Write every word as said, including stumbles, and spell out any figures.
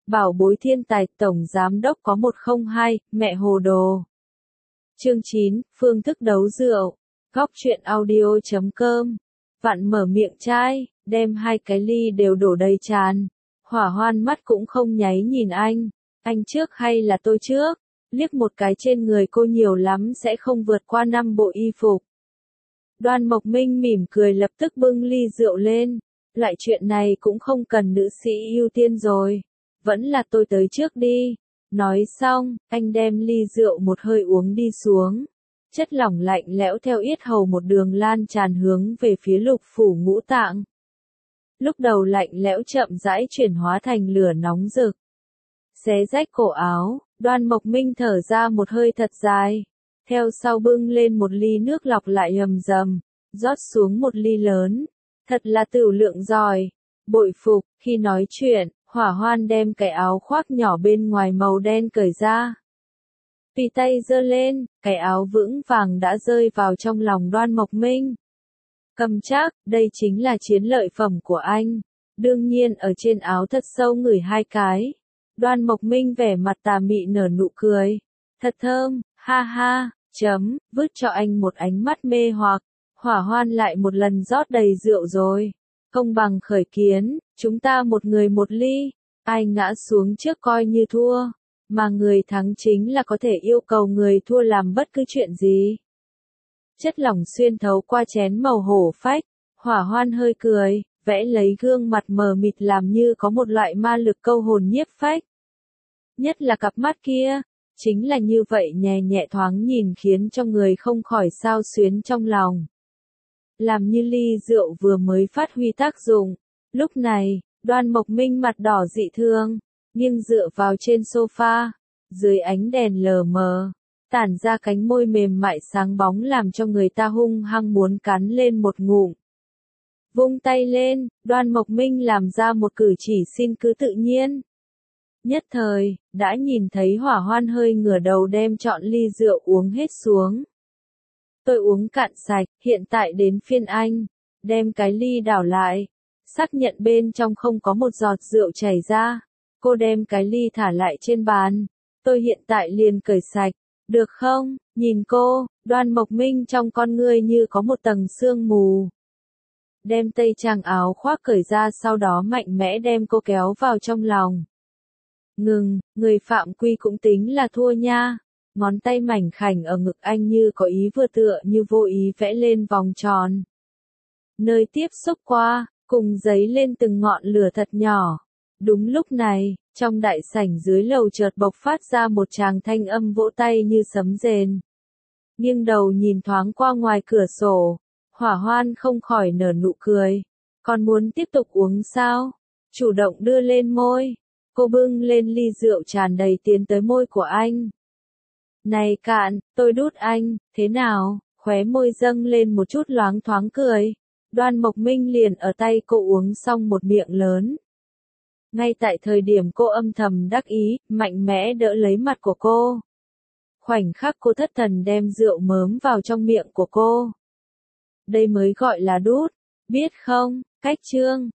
Bảo bối thiên tài tổng giám đốc có một không hai, mẹ hồ đồ. Chương chín, phương thức đấu rượu. Góc truyện audio chấm com. Vạn mở miệng chai, đem hai cái ly đều đổ đầy tràn. Hỏa Hoan mắt cũng không nháy nhìn anh. Anh trước hay là tôi trước? Liếc một cái trên người cô nhiều lắm sẽ không vượt qua năm bộ y phục. Đoan Mộc Minh mỉm cười lập tức bưng ly rượu lên. Loại chuyện này cũng không cần nữ sĩ ưu tiên rồi. Vẫn là tôi tới trước đi. Nói xong, anh đem ly rượu một hơi uống đi xuống. Chất lỏng lạnh lẽo theo yết hầu một đường lan tràn hướng về phía lục phủ ngũ tạng. Lúc đầu lạnh lẽo chậm rãi chuyển hóa thành lửa nóng rực. Xé rách cổ áo, Đoan Mộc Minh thở ra một hơi thật dài. Theo sau bưng lên một ly nước lọc lại hầm dầm, rót xuống một ly lớn. Thật là tửu lượng giỏi. Bội phục, khi nói chuyện, Hỏa Hoan đem cái áo khoác nhỏ bên ngoài màu đen cởi ra. Tùy tay giơ lên, cái áo vững vàng đã rơi vào trong lòng Đoan Mộc Minh. Cầm chắc, đây chính là chiến lợi phẩm của anh. Đương nhiên ở trên áo thật sâu ngửi hai cái. Đoan Mộc Minh vẻ mặt tà mị nở nụ cười. Thật thơm, ha ha, chấm, vứt cho anh một ánh mắt mê hoặc. Hỏa Hoan lại một lần rót đầy rượu rồi. Không bằng khởi kiến, chúng ta một người một ly. Ai ngã xuống trước coi như thua. Mà người thắng chính là có thể yêu cầu người thua làm bất cứ chuyện gì. Chất lỏng xuyên thấu qua chén màu hổ phách. Hỏa Hoan hơi cười, vẽ lấy gương mặt mờ mịt làm như có một loại ma lực câu hồn nhiếp phách. Nhất là cặp mắt kia, chính là như vậy nhẹ nhẹ thoáng nhìn khiến cho người không khỏi xao xuyến trong lòng. Làm như ly rượu vừa mới phát huy tác dụng. Lúc này, Đoan Mộc Minh mặt đỏ dị thương, nghiêng dựa vào trên sofa, dưới ánh đèn lờ mờ, tản ra cánh môi mềm mại sáng bóng làm cho người ta hung hăng muốn cắn lên một ngụm. Vung tay lên, Đoan Mộc Minh làm ra một cử chỉ xin cứ tự nhiên. Nhất thời, đã nhìn thấy Hỏa Hoan hơi ngửa đầu đem trọn ly rượu uống hết xuống. Tôi uống cạn sạch, hiện tại đến phiên anh. Đem cái ly đảo lại. Xác nhận bên trong không có một giọt rượu chảy ra. Cô đem cái ly thả lại trên bàn. Tôi hiện tại liền cởi sạch. Được không? Nhìn cô, Đoan Mộc Minh trong con ngươi như có một tầng sương mù. Đem tây trang áo khoác cởi ra sau đó mạnh mẽ đem cô kéo vào trong lòng. Ngừng, người phạm quy cũng tính là thua nha. Ngón tay mảnh khảnh ở ngực anh như có ý vừa tựa như vô ý vẽ lên vòng tròn. Nơi tiếp xúc qua, cùng giấy lên từng ngọn lửa thật nhỏ. Đúng lúc này, trong đại sảnh dưới lầu chợt bộc phát ra một tràng thanh âm vỗ tay như sấm rền. Nghiêng đầu nhìn thoáng qua ngoài cửa sổ, Hỏa Hoan không khỏi nở nụ cười. Còn muốn tiếp tục uống sao? Chủ động đưa lên môi. Cô bưng lên ly rượu tràn đầy tiến tới môi của anh. Này cạn, tôi đút anh, thế nào? Khóe môi dâng lên một chút loáng thoáng cười. Đoan Mộc Minh liền ở tay cô uống xong một miệng lớn. Ngay tại thời điểm cô âm thầm đắc ý, mạnh mẽ đỡ lấy mặt của cô. Khoảnh khắc cô thất thần đem rượu mớm vào trong miệng của cô. Đây mới gọi là đút, biết không? Cách chương.